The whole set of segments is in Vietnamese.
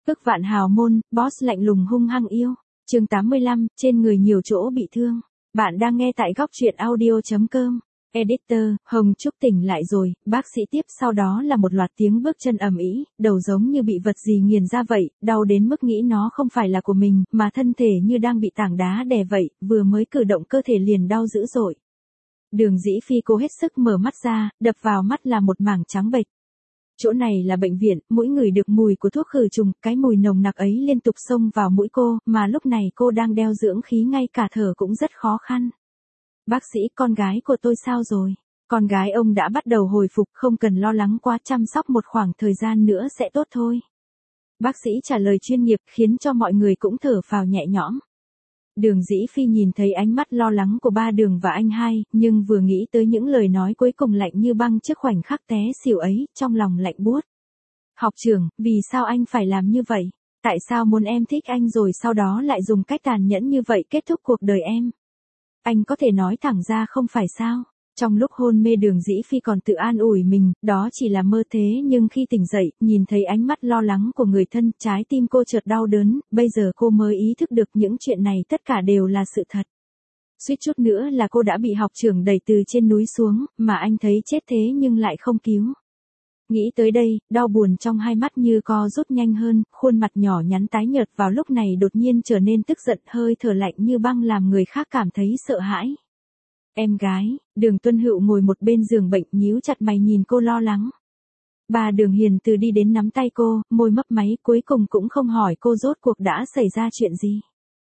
Ức vạn hào môn, boss lạnh lùng hung hăng yêu. Chương 85, trên người nhiều chỗ bị thương. Bạn đang nghe tại góc truyện audio.com. Editor, Hồng Trúc tỉnh lại rồi, bác sĩ tiếp sau đó là một loạt tiếng bước chân ầm ĩ, đầu giống như bị vật gì nghiền ra vậy, đau đến mức nghĩ nó không phải là của mình, mà thân thể như đang bị tảng đá đè vậy, vừa mới cử động cơ thể liền đau dữ dội. Đường Dĩ Phi cố hết sức mở mắt ra, đập vào mắt là một mảng trắng bệch. Chỗ này là bệnh viện, mỗi người được mùi của thuốc khử trùng, cái mùi nồng nặc ấy liên tục xông vào mũi cô, mà lúc này cô đang đeo dưỡng khí ngay cả thở cũng rất khó khăn. Bác sĩ, con gái của tôi sao rồi? Con gái ông đã bắt đầu hồi phục, không cần lo lắng quá, chăm sóc một khoảng thời gian nữa sẽ tốt thôi. Bác sĩ trả lời chuyên nghiệp khiến cho mọi người cũng thở phào nhẹ nhõm. Đường Dĩ Phi nhìn thấy ánh mắt lo lắng của ba Đường và anh hai, nhưng vừa nghĩ tới những lời nói cuối cùng lạnh như băng trước khoảnh khắc té xỉu ấy, trong lòng lạnh buốt. Học trưởng, vì sao anh phải làm như vậy? Tại sao muốn em thích anh rồi sau đó lại dùng cách tàn nhẫn như vậy kết thúc cuộc đời em? Anh có thể nói thẳng ra không phải sao? Trong lúc hôn mê Đường Dĩ Phi còn tự an ủi mình, đó chỉ là mơ thế, nhưng khi tỉnh dậy, nhìn thấy ánh mắt lo lắng của người thân, trái tim cô chợt đau đớn, bây giờ cô mới ý thức được những chuyện này tất cả đều là sự thật. Suýt chút nữa là cô đã bị học trưởng đẩy từ trên núi xuống, mà anh thấy chết thế nhưng lại không cứu. Nghĩ tới đây, đau buồn trong hai mắt như co rút nhanh hơn, khuôn mặt nhỏ nhắn tái nhợt vào lúc này đột nhiên trở nên tức giận, hơi thở lạnh như băng làm người khác cảm thấy sợ hãi. Em gái, Đường Tuân Hữu ngồi một bên giường bệnh nhíu chặt mày nhìn cô lo lắng. Bà Đường hiền từ đi đến nắm tay cô, môi mấp máy, cuối cùng cũng không hỏi cô rốt cuộc đã xảy ra chuyện gì.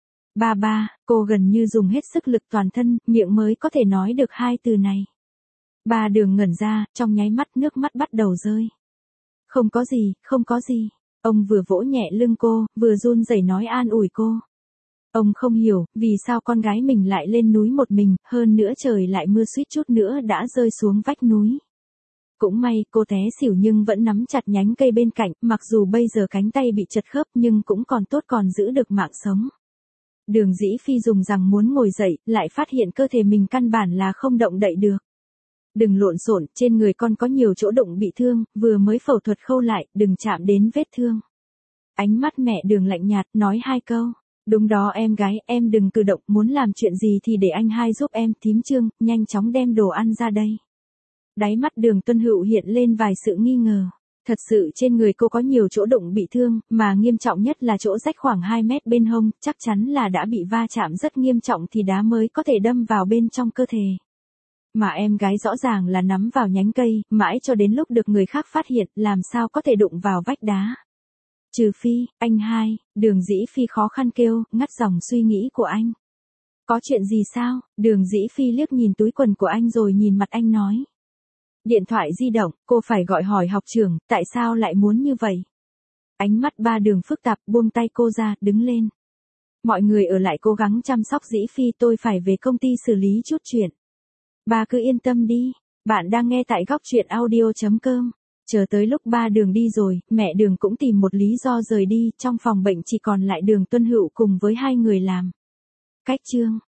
Ba, cô gần như dùng hết sức lực toàn thân, miệng mới có thể nói được hai từ này. Bà Đường ngẩn ra, trong nháy mắt nước mắt bắt đầu rơi. Không có gì, không có gì. Ông vừa vỗ nhẹ lưng cô, vừa run rẩy nói an ủi cô. Ông không hiểu, vì sao con gái mình lại lên núi một mình, hơn nữa trời lại mưa suýt chút nữa đã rơi xuống vách núi. Cũng may, cô té xỉu nhưng vẫn nắm chặt nhánh cây bên cạnh, mặc dù bây giờ cánh tay bị chật khớp nhưng cũng còn tốt, còn giữ được mạng sống. Đường Dĩ Phi dùng rằng muốn ngồi dậy, lại phát hiện cơ thể mình căn bản là không động đậy được. Đừng lộn xộn, trên người con có nhiều chỗ đụng bị thương, vừa mới phẫu thuật khâu lại, đừng chạm đến vết thương. Ánh mắt mẹ Đường lạnh nhạt, nói hai câu. Đúng đó em gái, em đừng cử động, muốn làm chuyện gì thì để anh hai giúp em. Thím Trương, nhanh chóng đem đồ ăn ra đây. Đáy mắt Đường Tuân Hữu hiện lên vài sự nghi ngờ. Thật sự trên người cô có nhiều chỗ đụng bị thương, mà nghiêm trọng nhất là chỗ rách khoảng 2 mét bên hông, chắc chắn là đã bị va chạm rất nghiêm trọng thì đá mới có thể đâm vào bên trong cơ thể. Mà em gái rõ ràng là nắm vào nhánh cây, mãi cho đến lúc được người khác phát hiện, làm sao có thể đụng vào vách đá. Trừ phi, anh hai, Đường Dĩ Phi khó khăn kêu, ngắt dòng suy nghĩ của anh. Có chuyện gì sao? Đường Dĩ Phi liếc nhìn túi quần của anh rồi nhìn mặt anh nói. Điện thoại di động, cô phải gọi hỏi học trưởng, tại sao lại muốn như vậy? Ánh mắt ba Đường phức tạp, buông tay cô ra, đứng lên. Mọi người ở lại cố gắng chăm sóc Dĩ Phi, tôi phải về công ty xử lý chút chuyện. Bà cứ yên tâm đi, bạn đang nghe tại góc truyện audio.com. Chờ tới lúc ba Đường đi rồi, mẹ Đường cũng tìm một lý do rời đi, trong phòng bệnh chỉ còn lại Đường Tuân Hữu cùng với hai người làm. Cách chương